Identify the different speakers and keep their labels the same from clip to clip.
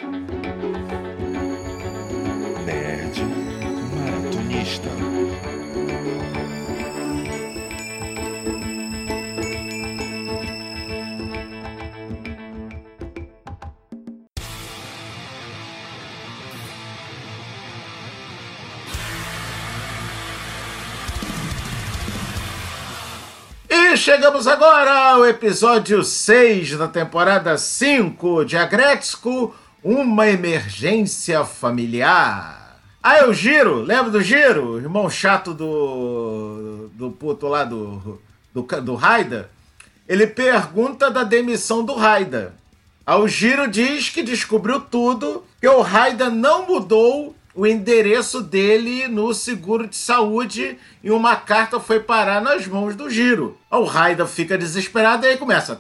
Speaker 1: Nerd Maratonista.
Speaker 2: E chegamos agora ao episódio 6 da temporada 5 de Agretsuko, uma emergência familiar. Ah, é o Giro, lembra do Giro? Irmão chato do puto lá do Raida. Ele pergunta da demissão do Raida. Aí o Giro diz que descobriu tudo, que o Raida não mudou o endereço dele no seguro de saúde e uma carta foi parar nas mãos do Giro. O Raida fica desesperado e aí começa.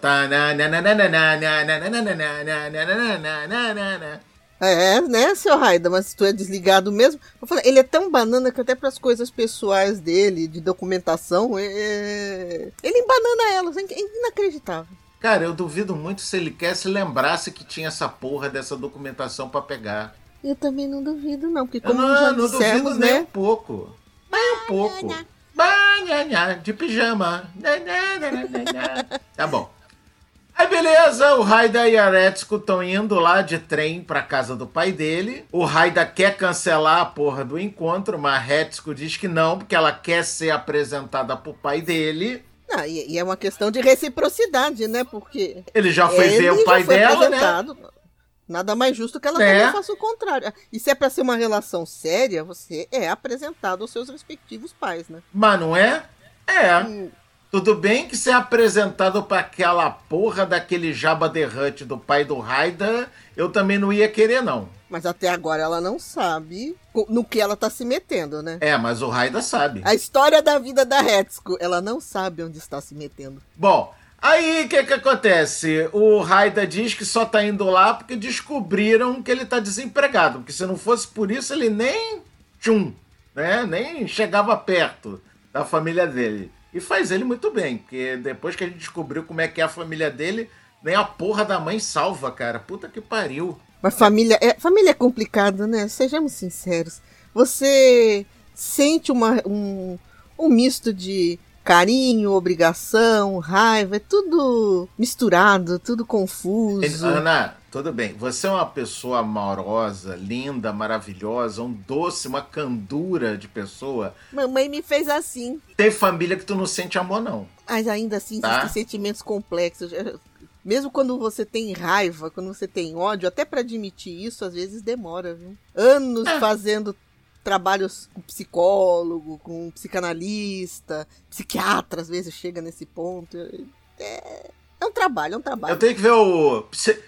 Speaker 3: Né, seu Raida, mas tu é desligado mesmo. Eu falei, ele é tão banana que até para as coisas pessoais dele, de documentação, ele embanana elas, é inacreditável.
Speaker 2: Cara, eu duvido muito se ele quer se lembrasse que tinha essa porra dessa documentação pra pegar.
Speaker 3: Eu também não duvido, não, porque como
Speaker 2: não,
Speaker 3: já
Speaker 2: não
Speaker 3: dissemos,
Speaker 2: duvido
Speaker 3: né?
Speaker 2: nem um pouco. Nem um pouco. De pijama. Tá bom. Aí beleza, o Raida e a Retsuko estão indo lá de trem pra casa do pai dele. O Raida quer cancelar a porra do encontro, mas a Retsuko diz que não, porque ela quer ser apresentada pro pai dele.
Speaker 3: Ah, e é uma questão de reciprocidade, né? Porque
Speaker 2: ele já foi ver o pai dela, né?
Speaker 3: Nada mais justo que ela também faça o contrário. E se é pra ser uma relação séria, você é apresentado aos seus respectivos pais, né?
Speaker 2: Mas não é? Tudo bem que ser apresentado pra aquela porra daquele Jabba the Hutt do pai do Raida, eu também não ia querer, não.
Speaker 3: Mas até agora ela não sabe no que ela tá se metendo, né?
Speaker 2: Mas o Raida sabe.
Speaker 3: A história da vida da Retsuko, ela não sabe onde está se metendo.
Speaker 2: Bom, aí o que acontece? O Raida diz que só tá indo lá porque descobriram que ele tá desempregado. Porque se não fosse por isso, ele nem nem chegava perto da família dele. E faz ele muito bem, porque depois que a gente descobriu como é que é a família dele, nem a porra da mãe salva, cara. Puta que pariu.
Speaker 3: Mas família é complicado, né? Sejamos sinceros. Você sente um misto de carinho, obrigação, raiva, é tudo misturado, tudo confuso.
Speaker 2: Ana, tudo bem. Você é uma pessoa amorosa, linda, maravilhosa, um doce, uma candura de pessoa.
Speaker 3: Mamãe me fez assim.
Speaker 2: Tem família que tu não sente amor, não.
Speaker 3: Mas ainda assim, existem sentimentos complexos. Mesmo quando você tem raiva, quando você tem ódio, até para admitir isso, às vezes demora, viu? Anos fazendo trabalhos com psicólogo, com psicanalista, psiquiatra, às vezes chega nesse ponto. É um trabalho.
Speaker 2: Eu tenho que ver o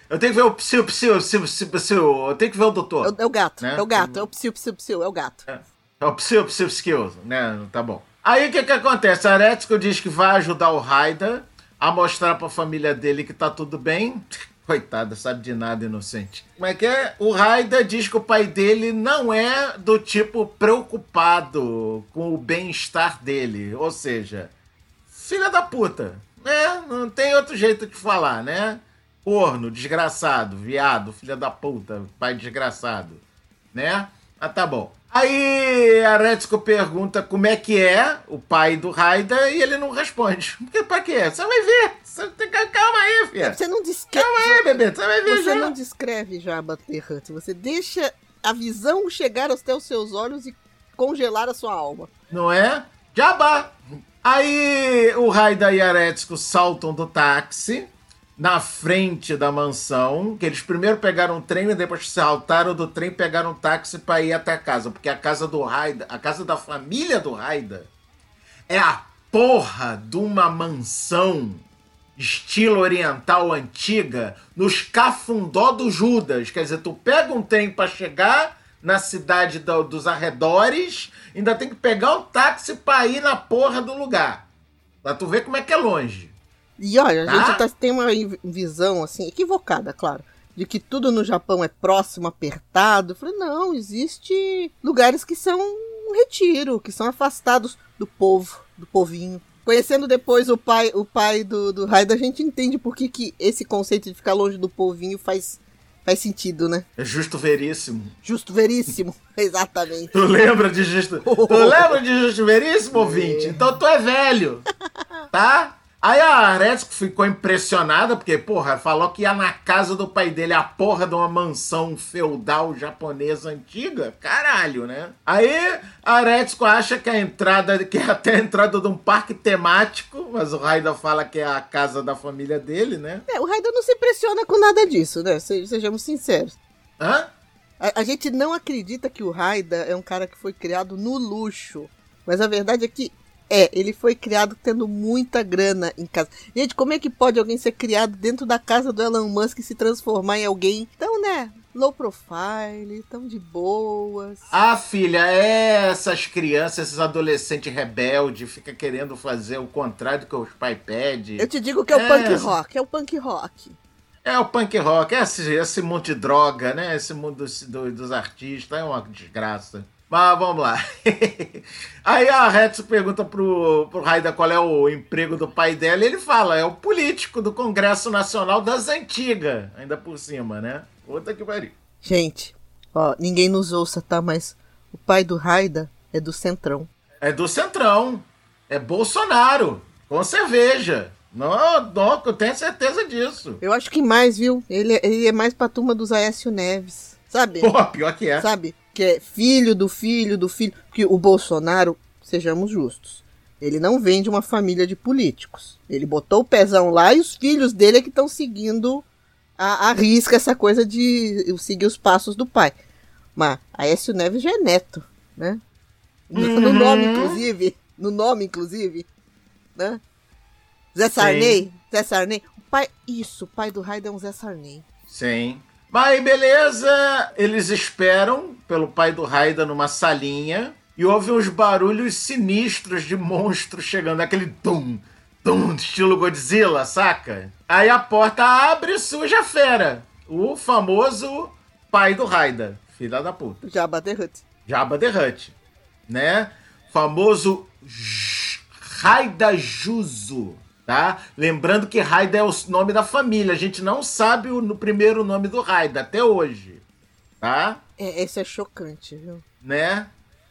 Speaker 2: doutor.
Speaker 3: É o gato,
Speaker 2: né?
Speaker 3: é o gato, é o psiu, é o gato.
Speaker 2: É o psiu, né? Tá bom. Aí o que acontece? A Retsuko diz que vai ajudar o Raida a mostrar pra família dele que tá tudo bem. Coitada, sabe de nada, inocente. Como é que é? O Raida diz que o pai dele não é do tipo preocupado com o bem-estar dele. Ou seja, filha da puta. Não tem outro jeito de falar, né? Corno, desgraçado, viado, filha da puta, pai desgraçado, né? Tá bom. Aí a Retsuko pergunta como é que é o pai do Raida e ele não responde. Porque pra quê? Você vai ver. Calma aí, filha.
Speaker 3: Você não descreve.
Speaker 2: Calma aí, bebê. Você vai ver.
Speaker 3: Você não descreve Jabba the Hutt. Você deixa a visão chegar até os seus olhos e congelar a sua alma.
Speaker 2: Não é? Jabba! Aí o Raida e a Retsuko saltam do táxi na frente da mansão, que eles primeiro pegaram um trem e depois saltaram do trem e pegaram um táxi para ir até a casa, porque a casa do Raida, a casa da família do Raida é a porra de uma mansão estilo oriental antiga nos Cafundó do Judas. Quer dizer, tu pega um trem para chegar na cidade dos arredores, ainda tem que pegar um táxi para ir na porra do lugar. Pra tu ver como é que é longe.
Speaker 3: E olha, a gente tem uma visão assim, equivocada, claro, de que tudo no Japão é próximo, apertado. Eu falei, não, existe lugares que são um retiro, que são afastados do povo, do povinho. Conhecendo depois o pai do Raida, a gente entende por que esse conceito de ficar longe do povinho faz Faz sentido, né?
Speaker 2: É justo veríssimo.
Speaker 3: Justo veríssimo, exatamente.
Speaker 2: Tu lembra de justo veríssimo, ouvinte? Então tu é velho, tá? Aí a Aretsuko ficou impressionada, porque, porra, falou que ia na casa do pai dele, a porra de uma mansão feudal japonesa antiga. Caralho, né? Aí a Aretsuko acha que que é até a entrada de um parque temático, mas o Raida fala que é a casa da família dele, né?
Speaker 3: O Raida não se impressiona com nada disso, né? Sejamos sinceros.
Speaker 2: Hã?
Speaker 3: A gente não acredita que o Raida é um cara que foi criado no luxo, mas a verdade é que ele foi criado tendo muita grana em casa. Gente, como é que pode alguém ser criado dentro da casa do Elon Musk e se transformar em alguém tão, né, low profile, tão de boas?
Speaker 2: Ah, filha, essas crianças, esses adolescentes rebeldes, fica querendo fazer o contrário do que os pais pedem.
Speaker 3: Eu te digo que é o punk rock, é o punk rock.
Speaker 2: É o punk rock, esse mundo de droga, né? Esse mundo dos artistas, é uma desgraça. Mas vamos lá. Aí a Retsu pergunta pro Raida qual é o emprego do pai dela e ele fala, é o político do Congresso Nacional das Antigas, ainda por cima, né? Puta que pariu.
Speaker 3: Gente, ó, ninguém nos ouça, tá? Mas o pai do Raida é do Centrão.
Speaker 2: É do Centrão. É Bolsonaro, com cerveja. Não, eu tenho certeza disso.
Speaker 3: Eu acho que mais, viu? Ele é mais pra turma dos Aécio Neves, sabe?
Speaker 2: Pô, pior que é.
Speaker 3: Sabe? Que é filho do filho do filho. Porque o Bolsonaro, sejamos justos, ele não vem de uma família de políticos. Ele botou o pezão lá e os filhos dele é que estão seguindo a risca essa coisa de seguir os passos do pai. Mas Aécio Neves já é neto, né? No nome, inclusive, né? Zé Sarney. O pai do Raida é um Zé Sarney.
Speaker 2: Sim. Mas beleza, eles esperam pelo pai do Raida numa salinha e ouvem uns barulhos sinistros de monstros chegando, aquele tum, estilo Godzilla, saca? Aí a porta abre e surge a fera, o famoso pai do Raida, filha da puta.
Speaker 3: Jabba the
Speaker 2: Hutt, né? Famoso Raida Juzo. Tá? Lembrando que Raida é o nome da família. A gente não sabe o primeiro nome do Raida até hoje. Tá?
Speaker 3: Esse é chocante, viu?
Speaker 2: Né?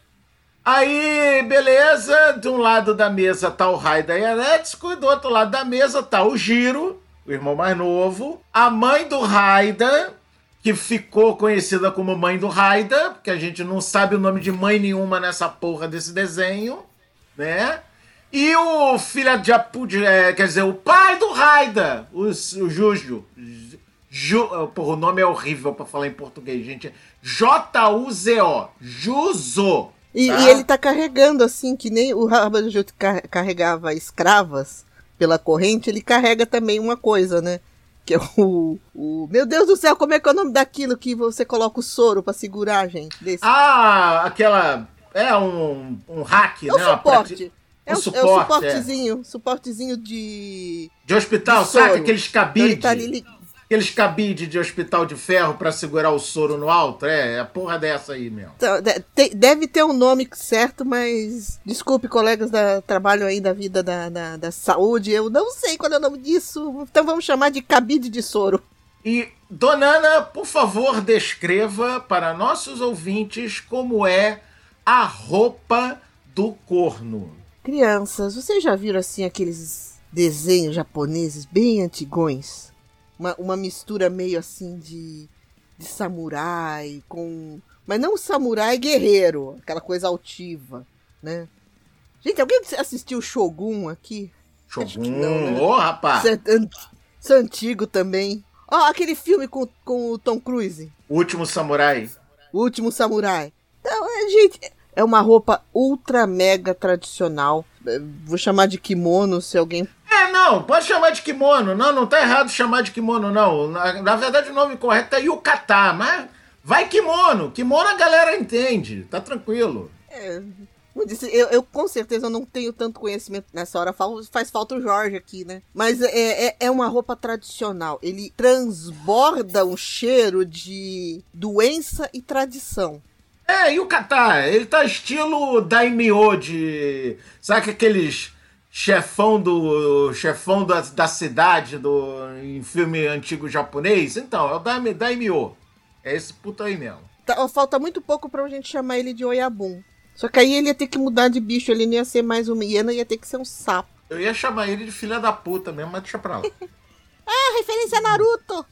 Speaker 2: Aí, beleza. De um lado da mesa tá o Raida e a Aretsuko. E do outro lado da mesa tá o Jiro, o irmão mais novo. A mãe do Raida, que ficou conhecida como mãe do Raida, porque a gente não sabe o nome de mãe nenhuma nessa porra desse desenho. Né? E o filho de quer dizer, o pai do Raida, o Jujo. Porra, o nome é horrível pra falar em português, gente. J-U-Z-O. Juzo.
Speaker 3: E ele tá carregando, assim, que nem o Rabajuto carregava escravas pela corrente, ele carrega também uma coisa, né? Que é o... Meu Deus do céu, como é que é o nome daquilo que você coloca o soro pra segurar, gente? Desse?
Speaker 2: Aquela... É um hack,
Speaker 3: né?
Speaker 2: Um
Speaker 3: suporte. É o
Speaker 2: suportezinho.
Speaker 3: Suportezinho de
Speaker 2: hospital, saca? Aqueles cabides.
Speaker 3: Então
Speaker 2: aqueles cabides de hospital de ferro pra segurar o soro no alto. É a porra dessa aí mesmo.
Speaker 3: Então, deve ter um nome certo, mas desculpe, colegas da trabalho aí da vida da saúde, eu não sei qual é o nome disso. Então vamos chamar de cabide de soro.
Speaker 2: E, Dona Ana, por favor, descreva para nossos ouvintes como é a roupa do corno.
Speaker 3: Crianças, vocês já viram assim aqueles desenhos japoneses bem antigões? Uma mistura meio assim de samurai com... Mas não samurai guerreiro, aquela coisa altiva, né? Gente, alguém assistiu Shogun aqui?
Speaker 2: Shogun, né? Rapaz!
Speaker 3: Isso é antigo também. Aquele filme com o Tom Cruise.
Speaker 2: O Último Samurai.
Speaker 3: O Último Samurai. Então, gente... É uma roupa ultra mega tradicional. Vou chamar de kimono se alguém...
Speaker 2: Não, pode chamar de kimono. Não tá errado chamar de kimono, não. Na verdade, o nome correto é yukata, mas vai kimono. Kimono a galera entende, tá tranquilo.
Speaker 3: Eu com certeza não tenho tanto conhecimento nessa hora. Faz falta o Jorge aqui, né? Mas é uma roupa tradicional. Ele transborda um cheiro de doença e tradição.
Speaker 2: Yukata, ele tá estilo daimyo de... Sabe aqueles chefão da cidade em filme antigo japonês. Então, é o Daimyo. É esse puto aí mesmo.
Speaker 3: Falta muito pouco pra gente chamar ele de Oyabun. Só que aí ele ia ter que mudar de bicho, ele não ia ser mais uma hiena, ia ter que ser um sapo.
Speaker 2: Eu ia chamar ele de filha da puta mesmo, mas deixa pra lá.
Speaker 3: Ah, referência a Naruto!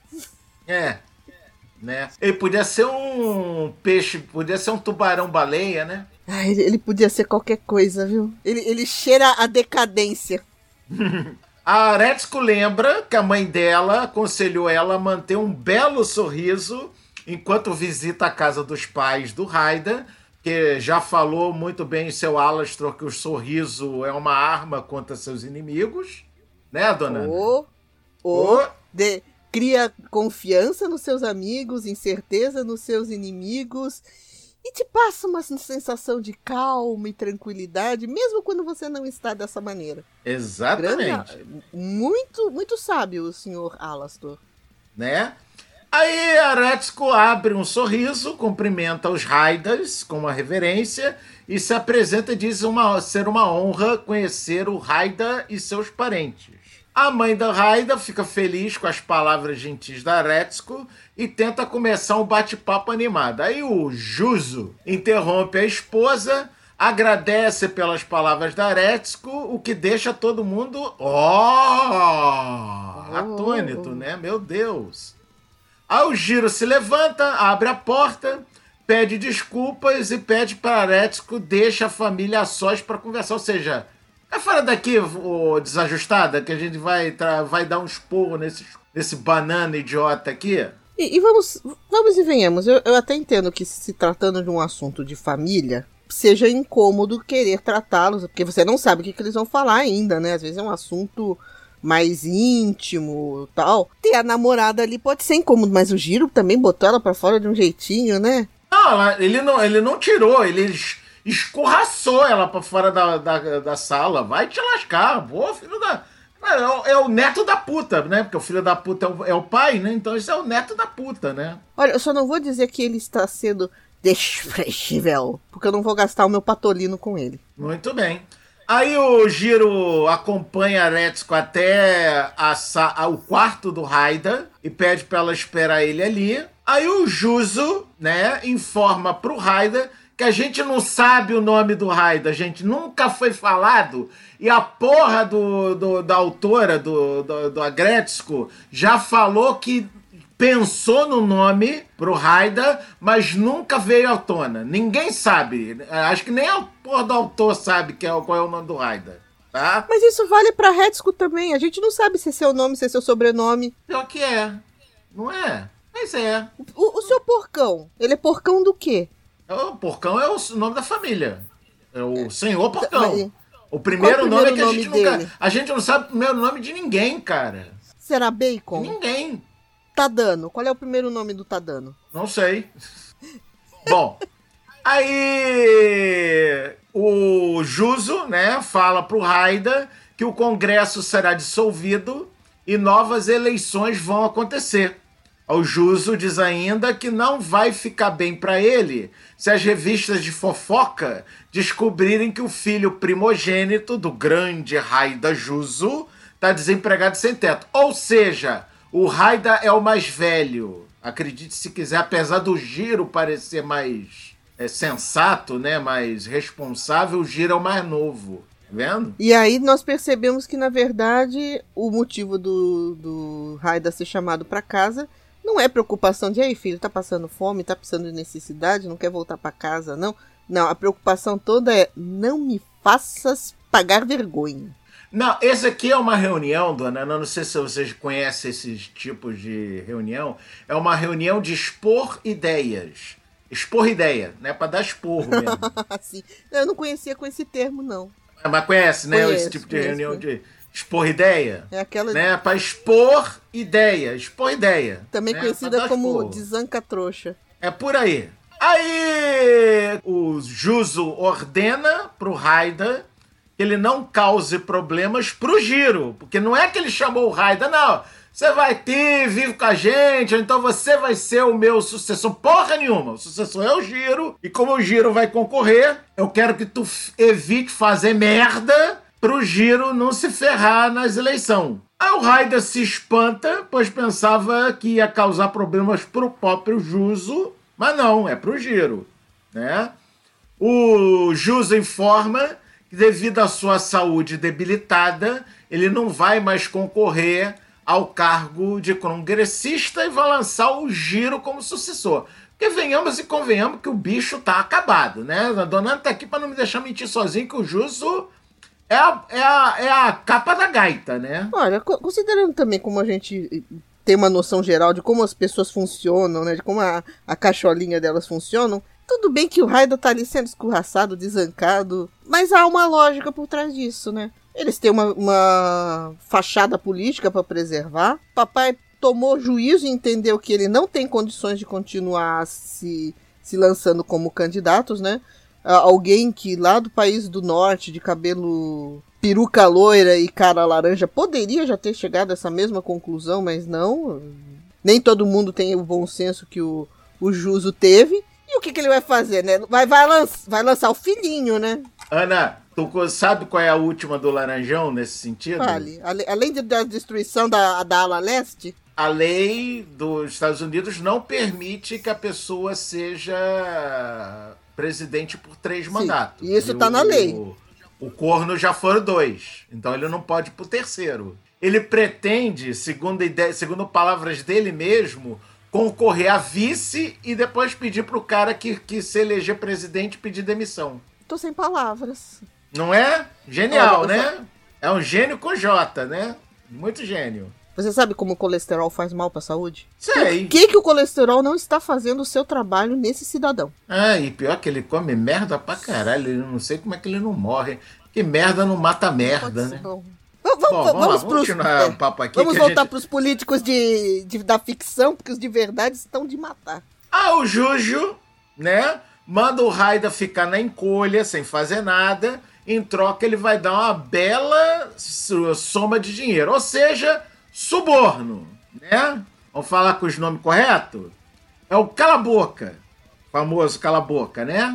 Speaker 2: Né? Ele podia ser um peixe, podia ser um tubarão-baleia, né?
Speaker 3: Ah, ele podia ser qualquer coisa, viu? Ele cheira a decadência.
Speaker 2: A Aretsuko lembra que a mãe dela aconselhou ela a manter um belo sorriso enquanto visita a casa dos pais do Raida, que já falou muito bem em seu Alastor que o sorriso é uma arma contra seus inimigos, né, dona Ana?
Speaker 3: Cria confiança nos seus amigos, incerteza nos seus inimigos e te passa uma sensação de calma e tranquilidade, mesmo quando você não está dessa maneira.
Speaker 2: Exatamente.
Speaker 3: Muito, muito sábio o senhor Alastor.
Speaker 2: Né? Aí a Aretsuko abre um sorriso, cumprimenta os Raidas com uma reverência e se apresenta e diz ser uma honra conhecer o Raida e seus parentes. A mãe da Raida fica feliz com as palavras gentis da Aretsuko e tenta começar um bate-papo animado. Aí o Juzo interrompe a esposa, agradece pelas palavras da Aretsuko, o que deixa todo mundo atônito, né? Meu Deus! Aí o Jiro se levanta, abre a porta, pede desculpas e pede para a Aretsuko deixa a família a sós para conversar. Ou seja, é fora daqui, ô desajustada, que a gente vai dar um esporro nesse banana idiota aqui.
Speaker 3: E vamos e venhamos. Eu até entendo que se tratando de um assunto de família, seja incômodo querer tratá-los, porque você não sabe o que eles vão falar ainda, né? Às vezes é um assunto mais íntimo e tal. Ter a namorada ali pode ser incômodo, mas o Jiro também botou ela pra fora de um jeitinho, né?
Speaker 2: Não, ele não tirou, ele escorraçou ela pra fora da sala. Vai te lascar, pô, filho da... É o neto da puta, né? Porque o filho da puta é o pai, né? Então esse é o neto da puta, né?
Speaker 3: Olha, eu só não vou dizer que ele está sendo desprezível, porque eu não vou gastar o meu patolino com ele.
Speaker 2: Muito bem. Aí o Jiro acompanha a Aretsuko até o quarto do Raida e pede pra ela esperar ele ali. Aí o Juzo, né, informa pro Raida que a gente não sabe o nome do Raida, gente, nunca foi falado. E a porra da autora do Aretsuko já falou que pensou no nome pro Raida, mas nunca veio à tona. Ninguém sabe. Acho que nem a porra do autor sabe qual é o nome do Raida, tá?
Speaker 3: Mas isso vale pra Retsuko também. A gente não sabe se é seu nome, se é seu sobrenome.
Speaker 2: Pior que é. Não é? Mas é.
Speaker 3: O seu porcão, ele é porcão do quê?
Speaker 2: O porcão é o nome da família. É o senhor porcão.
Speaker 3: Mas...
Speaker 2: O primeiro nome é que
Speaker 3: a gente nunca...
Speaker 2: A gente não sabe o primeiro nome de ninguém, cara.
Speaker 3: Será Bacon?
Speaker 2: De ninguém.
Speaker 3: Tadano. Qual é o primeiro nome do Tadano?
Speaker 2: Não sei. Bom, aí o Juzo, né, fala pro Raida que o Congresso será dissolvido e novas eleições vão acontecer. O Juzo diz ainda que não vai ficar bem para ele se as revistas de fofoca descobrirem que o filho primogênito do grande Raida Juzo está desempregado e sem teto. Ou seja, o Raida é o mais velho. Acredite se quiser, apesar do Jiro parecer mais sensato, né, mais responsável, o Jiro é o mais novo. Tá vendo?
Speaker 3: E aí nós percebemos que, na verdade, o motivo do Raida ser chamado para casa não é preocupação de, ei, filho, tá passando fome, tá precisando de necessidade, não quer voltar para casa, não. Não, a preocupação toda é, não me faças pagar vergonha.
Speaker 2: Não, esse aqui é uma reunião, dona Ana, não sei se vocês conhecem esses tipos de reunião, é uma reunião de expor ideias. Expor ideia, né, para dar esporro mesmo.
Speaker 3: Sim. Eu não conhecia com esse termo, não.
Speaker 2: Mas conhece, né, esse tipo de reunião de... Expor ideia?
Speaker 3: É aquela...
Speaker 2: Né? Para expor ideia. Expor ideia.
Speaker 3: Também
Speaker 2: né?
Speaker 3: conhecida como desanca trouxa.
Speaker 2: É por aí. Aí o Juzo ordena pro Raida que ele não cause problemas pro Jiro. Porque não é que ele chamou o Raida, não. Você vai ter, vive com a gente, ou então você vai ser o meu sucessor. Porra nenhuma. O sucessor é o Jiro. E como o Jiro vai concorrer, eu quero que tu evite fazer merda pro Jiro não se ferrar nas eleições. Aí o Raida se espanta, pois pensava que ia causar problemas pro próprio Juzo, mas não, é pro Jiro, né? O Juzo informa que devido à sua saúde debilitada, ele não vai mais concorrer ao cargo de congressista e vai lançar o Jiro como sucessor. Porque venhamos e convenhamos que o bicho tá acabado, né? A dona Ana tá aqui para não me deixar mentir sozinho, que o Juzo é a capa da gaita, né?
Speaker 3: Olha, considerando também como a gente tem uma noção geral de como as pessoas funcionam, né? De como a cacholinha delas funcionam, tudo bem que o Raida tá ali sendo escorraçado, desancado, mas há uma lógica por trás disso, né? Eles têm uma fachada política para preservar. Papai tomou juízo e entendeu que ele não tem condições de continuar se lançando como candidatos, né? Alguém que lá do país do norte, de cabelo peruca loira e cara laranja, poderia já ter chegado a essa mesma conclusão, mas não. Nem todo mundo tem o bom senso que o Juzo teve. E o que ele vai fazer, né? Vai lançar o filhinho, né?
Speaker 2: Ana, tu sabe qual é a última do Laranjão nesse sentido?
Speaker 3: Vale. Além da destruição da ala leste?
Speaker 2: A lei dos Estados Unidos não permite que a pessoa seja presidente por 3 mandatos.
Speaker 3: E isso tá na lei.
Speaker 2: O corno já foram 2, então ele não pode ir pro 3º. Ele pretende, segundo palavras dele mesmo, concorrer a vice e depois pedir pro cara que se eleger presidente pedir demissão.
Speaker 3: Tô sem palavras.
Speaker 2: Não é? Genial, né? É um gênio com J, né? Muito gênio.
Speaker 3: Você sabe como o colesterol faz mal pra saúde?
Speaker 2: Sei.
Speaker 3: Por que o colesterol não está fazendo o seu trabalho nesse cidadão?
Speaker 2: E pior que ele come merda pra caralho. Eu não sei como é que ele não morre. Que merda não mata merda, né?
Speaker 3: Bom, vamos
Speaker 2: continuar o papo aqui.
Speaker 3: Vamos voltar pros políticos da ficção, porque os de verdade estão de matar.
Speaker 2: O Juju, né? Manda o Raida ficar na encolha, sem fazer nada. Em troca, ele vai dar uma bela soma de dinheiro. Ou seja, suborno, né? Vamos falar com os nomes corretos? É o Cala-Boca. Famoso Cala-Boca, né?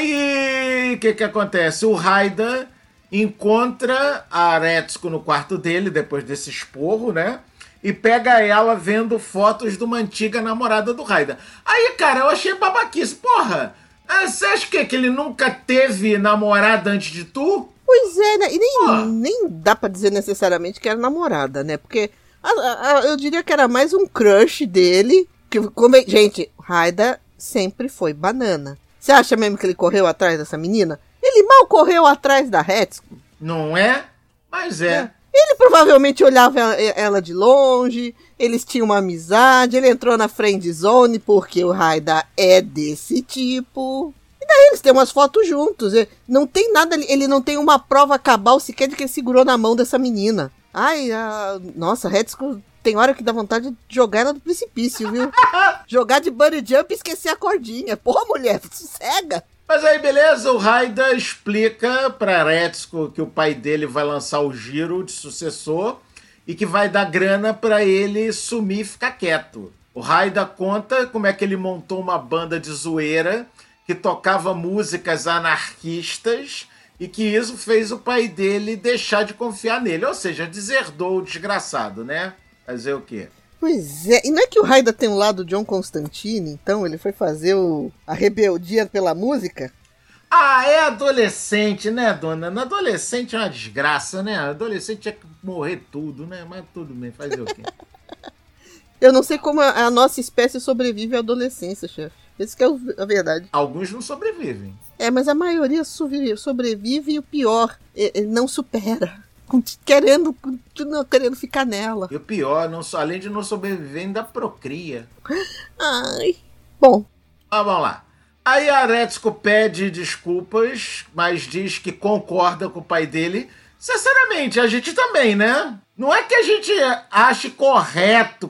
Speaker 2: Aí, o que acontece? O Raida encontra a Aretsuko no quarto dele, depois desse esporro, né? E pega ela vendo fotos de uma antiga namorada do Raida. Aí, cara, eu achei babaquice. Porra, você acha que ele nunca teve namorada antes de tu?
Speaker 3: Pois é, né? E nem dá pra dizer necessariamente que era namorada, né? Porque eu diria que era mais um crush dele. Gente, Raida sempre foi banana. Você acha mesmo que ele correu atrás dessa menina? Ele mal correu atrás da Retsuko.
Speaker 2: Não é? Mas é.
Speaker 3: Ele provavelmente olhava ela de longe, eles tinham uma amizade, ele entrou na friend zone porque o Raida é desse tipo. E daí eles têm umas fotos juntos. Não tem nada, ele não tem uma prova cabal sequer de que ele segurou na mão dessa menina. Nossa, Retsuko tem hora que dá vontade de jogar ela do precipício, viu? Jogar de bunny jump e esquecer a cordinha. Porra, mulher, sossega.
Speaker 2: Mas aí, beleza, o Raida explica pra Retsuko que o pai dele vai lançar o Jiro de sucessor e que vai dar grana pra ele sumir e ficar quieto. O Raida conta como é que ele montou uma banda de zoeira que tocava músicas anarquistas e que isso fez o pai dele deixar de confiar nele. Ou seja, deserdou o desgraçado, né? Fazer o quê?
Speaker 3: Pois é, e não é que o Raida tem um lado John Constantine, então ele foi fazer a rebeldia pela música?
Speaker 2: É adolescente, né, dona? Adolescente é uma desgraça, né? Adolescente tinha que morrer tudo, né? Mas tudo bem, fazer o quê?
Speaker 3: Eu não sei como a nossa espécie sobrevive à adolescência, chefe. Essa que é a verdade.
Speaker 2: Alguns não sobrevivem.
Speaker 3: Mas a maioria sobrevive e o pior, ele não supera. Querendo ficar nela.
Speaker 2: E o pior, além de não sobreviver, ainda procria.
Speaker 3: Bom.
Speaker 2: Vamos lá. Aí a Retsuko pede desculpas, mas diz que concorda com o pai dele. Sinceramente, a gente também, né? Não é que a gente ache correto,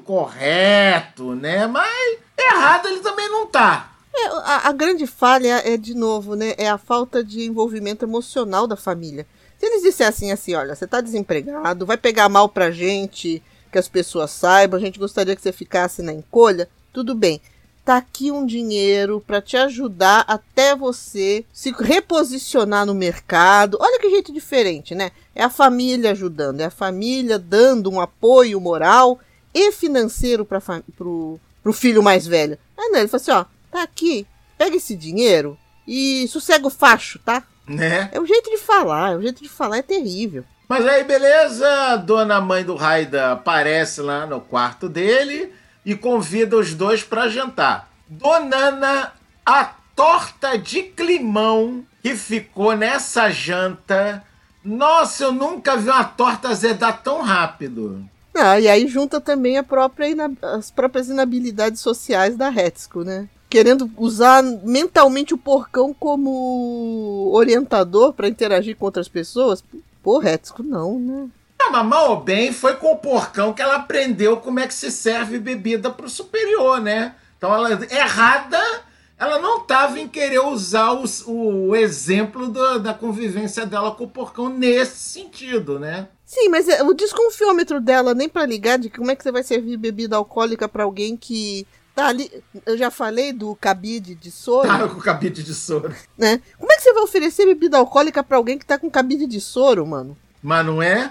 Speaker 2: né? Mas errado ele também não tá.
Speaker 3: A grande falha de novo, né? É a falta de envolvimento emocional da família. Se eles dissessem assim, olha, você tá desempregado, vai pegar mal pra gente, que as pessoas saibam, a gente gostaria que você ficasse na encolha, tudo bem. tá aqui um dinheiro para te ajudar até você se reposicionar no mercado. Olha que jeito diferente, né? É a família ajudando, é a família dando um apoio moral e financeiro pro filho mais velho. Aí não, ele fala assim, ó, tá aqui, pega esse dinheiro e sossega o facho, tá?
Speaker 2: Né?
Speaker 3: É o jeito de falar é terrível.
Speaker 2: Mas aí, beleza, a dona mãe do Raida aparece lá no quarto dele e convida os dois para jantar. Donana, a torta de climão que ficou nessa janta. Nossa, eu nunca vi uma torta azedar tão rápido.
Speaker 3: Ah, e aí junta também as próprias inabilidades sociais da Hetsuko, né? Querendo usar mentalmente o porcão como orientador para interagir com outras pessoas. Pô, Hetsuko, não, né?
Speaker 2: Mas mal ou bem, foi com o porcão que ela aprendeu como é que se serve bebida pro superior, né? Então, ela não estava em querer usar o exemplo da convivência dela com o porcão nesse sentido, né?
Speaker 3: Sim, mas o desconfiômetro dela nem pra ligar de como é que você vai servir bebida alcoólica pra alguém que tá ali. Eu já falei do cabide de soro.
Speaker 2: Tá com cabide de soro.
Speaker 3: Né? Como é que você vai oferecer bebida alcoólica pra alguém que tá com cabide de soro, mano?
Speaker 2: Mas não é?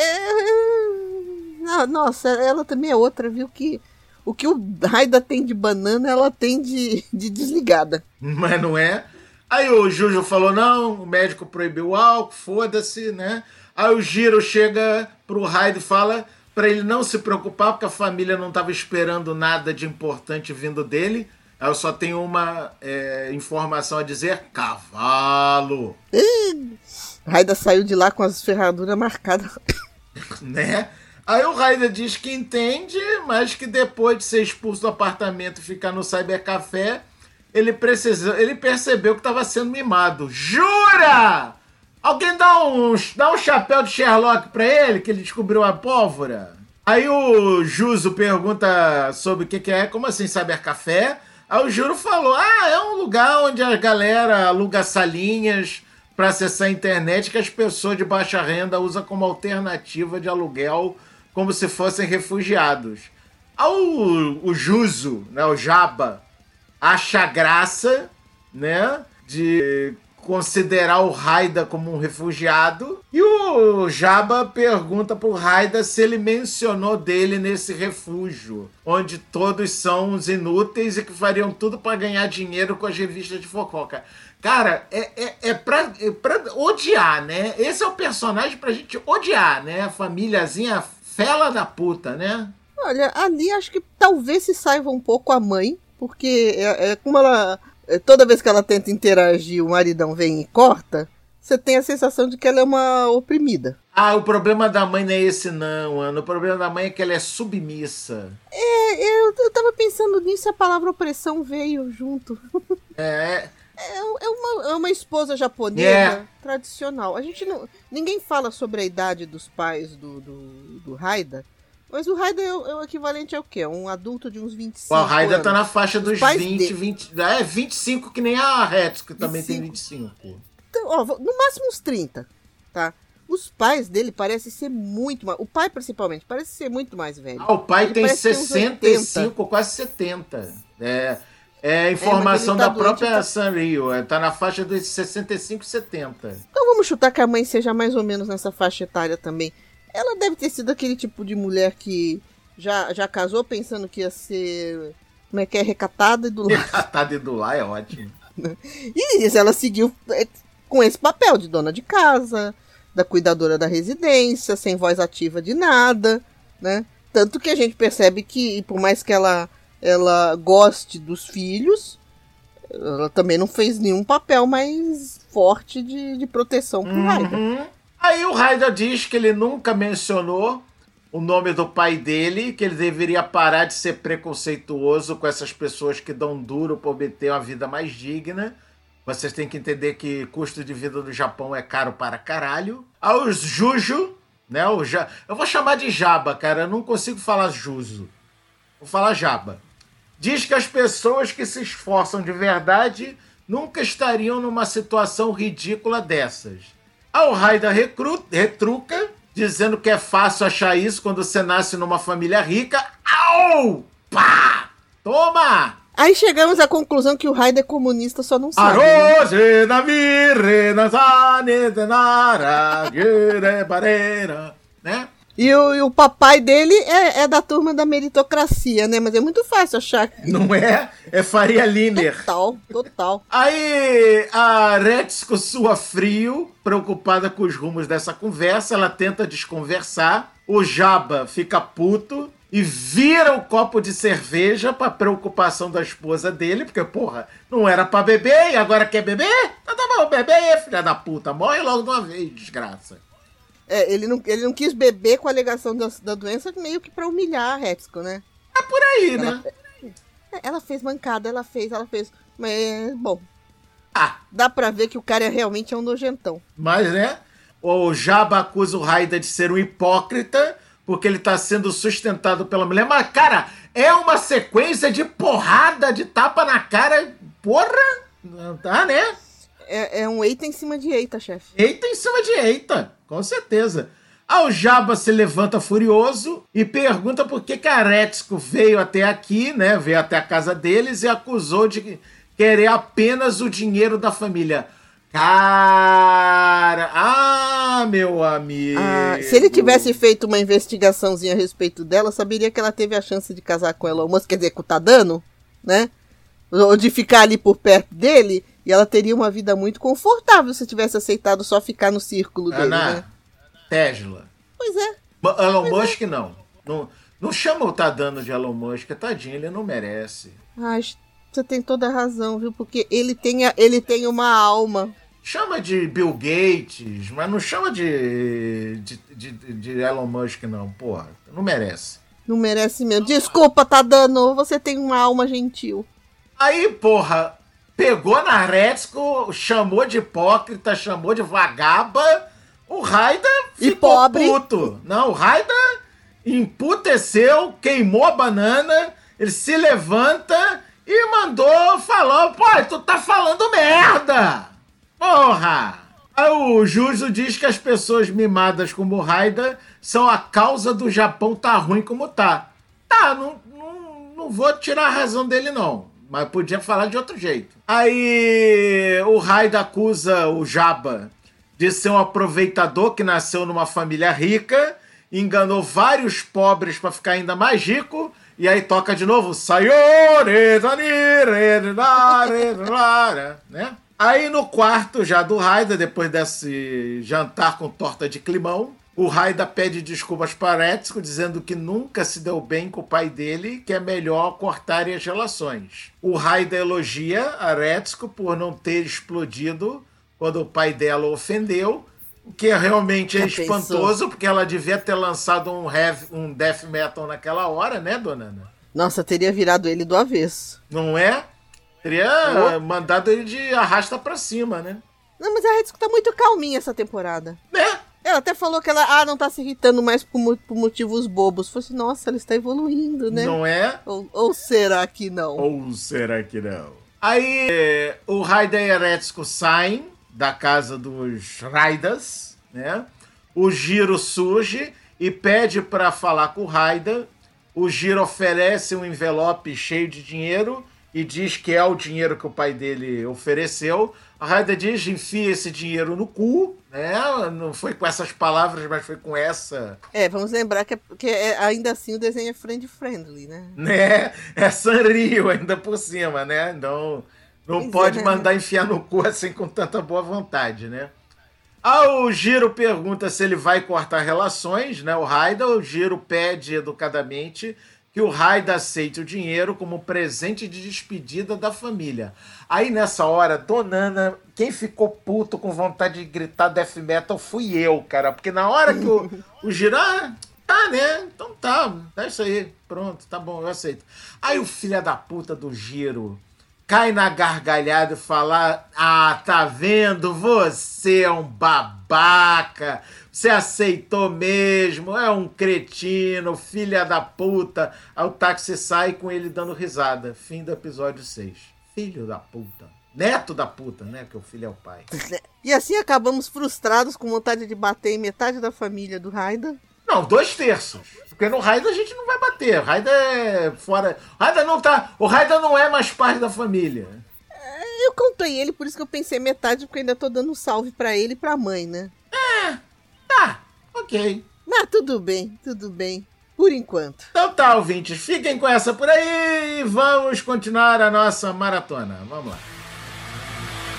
Speaker 3: Nossa, ela também é outra, viu? Que o que o Raida tem de banana, ela tem de desligada.
Speaker 2: Mas não é? Aí o Jujo falou, não, o médico proibiu o álcool, foda-se, né? Aí o Jiro chega pro Raida e fala pra ele não se preocupar, porque a família não tava esperando nada de importante vindo dele. Aí eu só tenho uma informação a dizer, cavalo.
Speaker 3: Raida saiu de lá com as ferraduras marcadas.
Speaker 2: Né? Aí o Raida diz que entende, mas que depois de ser expulso do apartamento e ficar no cybercafé, ele percebeu que estava sendo mimado. Jura? Alguém dá um chapéu de Sherlock pra ele, que ele descobriu a pólvora? Aí o Juzo pergunta sobre o que é, como assim cybercafé? Aí o Juro falou, é um lugar onde a galera aluga salinhas para acessar a internet que as pessoas de baixa renda usam como alternativa de aluguel, como se fossem refugiados. Aí o Juzo, né, o Jaba, acha graça, né, de considerar o Raida como um refugiado, e o Jaba pergunta pro Raida se ele mencionou dele nesse refúgio, onde todos são uns inúteis e que fariam tudo para ganhar dinheiro com as revistas de fofoca. Cara, é pra odiar, né? Esse é o personagem pra gente odiar, né? A famíliazinha fela da puta, né?
Speaker 3: Olha, ali acho que talvez se saiba um pouco a mãe, porque como ela... Toda vez que ela tenta interagir, o maridão vem e corta, você tem a sensação de que ela é uma oprimida.
Speaker 2: O problema da mãe não é esse não, Ana. O problema da mãe é que ela é submissa.
Speaker 3: Eu tava pensando nisso e a palavra opressão veio junto. É uma esposa japonesa tradicional. Ninguém fala sobre a idade dos pais do Raida, mas o Raida é o equivalente ao quê? Um adulto de uns 25 anos.
Speaker 2: O Raida tá na faixa dos 20, 25, que nem a Hetsuko, que também 25. Tem 25.
Speaker 3: Então, no máximo uns 30, tá? Os pais dele parecem ser muito mais... O pai, principalmente, parece ser muito mais velho.
Speaker 2: O pai tem 65, quase 70. É informação da própria Sanrio. Tá na faixa dos 65 e 70.
Speaker 3: Então vamos chutar que a mãe seja mais ou menos nessa faixa etária também. Ela deve ter sido aquele tipo de mulher que já casou pensando que ia ser... Como é que é? Recatada e do lar.
Speaker 2: Recatada e do lar é ótimo.
Speaker 3: E ela seguiu com esse papel de dona de casa, da cuidadora da residência, sem voz ativa de nada, né? Tanto que a gente percebe que, por mais que ela goste dos filhos, ela também não fez nenhum papel mais forte de proteção pro Raida.
Speaker 2: Aí o Raida diz que ele nunca mencionou o nome do pai dele, que ele deveria parar de ser preconceituoso com essas pessoas que dão duro para obter uma vida mais digna. Vocês têm que entender que custo de vida do Japão é caro para caralho. Aí os Jujo, né? Eu vou chamar de Jaba, cara. Eu não consigo falar Juzo. Vou falar Jaba. Diz que as pessoas que se esforçam de verdade nunca estariam numa situação ridícula dessas. Aí o Raida retruca, dizendo que é fácil achar isso quando você nasce numa família rica. Au! Pá! Toma!
Speaker 3: Aí chegamos à conclusão que o Raida é comunista, só não sabe.
Speaker 2: Né?
Speaker 3: E o papai dele é da turma da meritocracia, né? Mas é muito fácil achar.
Speaker 2: Não é? É Faria Limer.
Speaker 3: Total.
Speaker 2: Aí a Retsuko sua frio, preocupada com os rumos dessa conversa, ela tenta desconversar. O Jabba fica puto e vira o copo de cerveja pra preocupação da esposa dele, porque, porra, não era pra beber e agora quer beber? Então tá bom, bebe aí, filha da puta. Morre logo de uma vez, desgraça.
Speaker 3: Ele não quis beber com a alegação da doença, meio que pra humilhar a Retsuko, né?
Speaker 2: É por aí, né?
Speaker 3: Ela fez mancada, ela fez. Mas, bom, dá pra ver que o cara realmente é um nojentão.
Speaker 2: Mas, né, o Jabba acusa o Raida de ser um hipócrita, porque ele tá sendo sustentado pela mulher. Mas, cara, é uma sequência de porrada, de tapa na cara. Porra! Tá, né?
Speaker 3: É um eita em cima de eita, chefe.
Speaker 2: Eita em cima de eita, com certeza. O Jabba se levanta furioso e pergunta por que a Retsuko veio até aqui, né? Veio até a casa deles e acusou de querer apenas o dinheiro da família. Cara, meu amigo.
Speaker 3: Se ele tivesse feito uma investigaçãozinha a respeito dela, saberia que ela teve a chance de casar com Elon Musk, quer dizer, com o Tadano, né? Ou de ficar ali por perto dele, e ela teria uma vida muito confortável se tivesse aceitado só ficar no círculo dele, né?
Speaker 2: Tesla.
Speaker 3: Pois é.
Speaker 2: Elon Musk não. Não chama o Tadano de Elon Musk, tadinho, ele não merece.
Speaker 3: Você tem toda a razão, viu? Porque ele tem uma alma.
Speaker 2: Chama de Bill Gates, mas não chama de Elon Musk, não, porra. Não merece.
Speaker 3: Não merece mesmo. Desculpa, Tadano, você tem uma alma gentil.
Speaker 2: Aí, porra, pegou na Retsuko, chamou de hipócrita, chamou de vagaba. O Raida ficou puto. Não, o Raida emputeceu, queimou a banana, ele se levanta e mandou falar, pô, tu tá falando merda! Porra! Aí o Juzo diz que as pessoas mimadas como o Raida são a causa do Japão tá ruim como tá. Tá, não vou tirar a razão dele não, mas podia falar de outro jeito. Aí o Raida acusa o Jabba de ser um aproveitador que nasceu numa família rica, enganou vários pobres para ficar ainda mais rico, e aí toca de novo, né? Aí no quarto já do Raida, depois desse jantar com torta de climão, o Raida pede desculpas para Retsuko, dizendo que nunca se deu bem com o pai dele, que é melhor cortarem as relações. O Raida elogia a Retsuko por não ter explodido quando o pai dela ofendeu, o que realmente é espantoso, porque ela devia ter lançado um death metal naquela hora, né, dona Ana?
Speaker 3: Nossa, teria virado ele do avesso.
Speaker 2: Não é? Teria mandado ele de arrasta pra cima, né?
Speaker 3: Não, mas a Retsuko tá muito calminha essa temporada.
Speaker 2: Né?
Speaker 3: Ela até falou que ela não tá se irritando mais por motivos bobos. Falei assim, nossa, ela está evoluindo, né?
Speaker 2: Não é?
Speaker 3: Ou será que não?
Speaker 2: Ou será que não? Aí o Raida e a Retsuko saem da casa dos Raidas, né? O Jiro surge e pede para falar com o Raida. O Jiro oferece um envelope cheio de dinheiro e diz que é o dinheiro que o pai dele ofereceu. A Raida diz, enfia esse dinheiro no cu, né? Não foi com essas palavras, mas foi com essa.
Speaker 3: Vamos lembrar que ainda assim o desenho é friendly, né?
Speaker 2: Né? É Sanrio ainda por cima, né? Então não pode mandar enfiar no cu assim com tanta boa vontade, né? O Jiro pergunta se ele vai cortar relações, né? O Raida, o Jiro pede educadamente que o Raida aceite o dinheiro como presente de despedida da família. Aí nessa hora, Dona Ana, quem ficou puto com vontade de gritar death metal fui eu, cara. Porque na hora que o Jiro, tá, né? Então tá, é isso aí, pronto, tá bom, eu aceito. Aí o filho da puta do Jiro cai na gargalhada e fala, tá vendo? Você é um babaca, você aceitou mesmo, é um cretino, filha da puta. Aí o táxi sai com ele dando risada. Fim do episódio 6. Filho da puta. Neto da puta, né? Porque o filho é o pai.
Speaker 3: E assim acabamos frustrados, com vontade de bater em metade da família do Raida.
Speaker 2: Não, 2/3. Porque no Raida a gente não vai bater bater. O Raida é fora. O Raida não é mais parte da família.
Speaker 3: Eu contei ele, por isso que eu pensei metade, porque eu ainda tô dando um salve pra ele e pra mãe, né?
Speaker 2: Tá, ok.
Speaker 3: Mas tudo bem. Por enquanto.
Speaker 2: Então tá, ouvintes, fiquem com essa por aí e vamos continuar a nossa maratona. Vamos lá.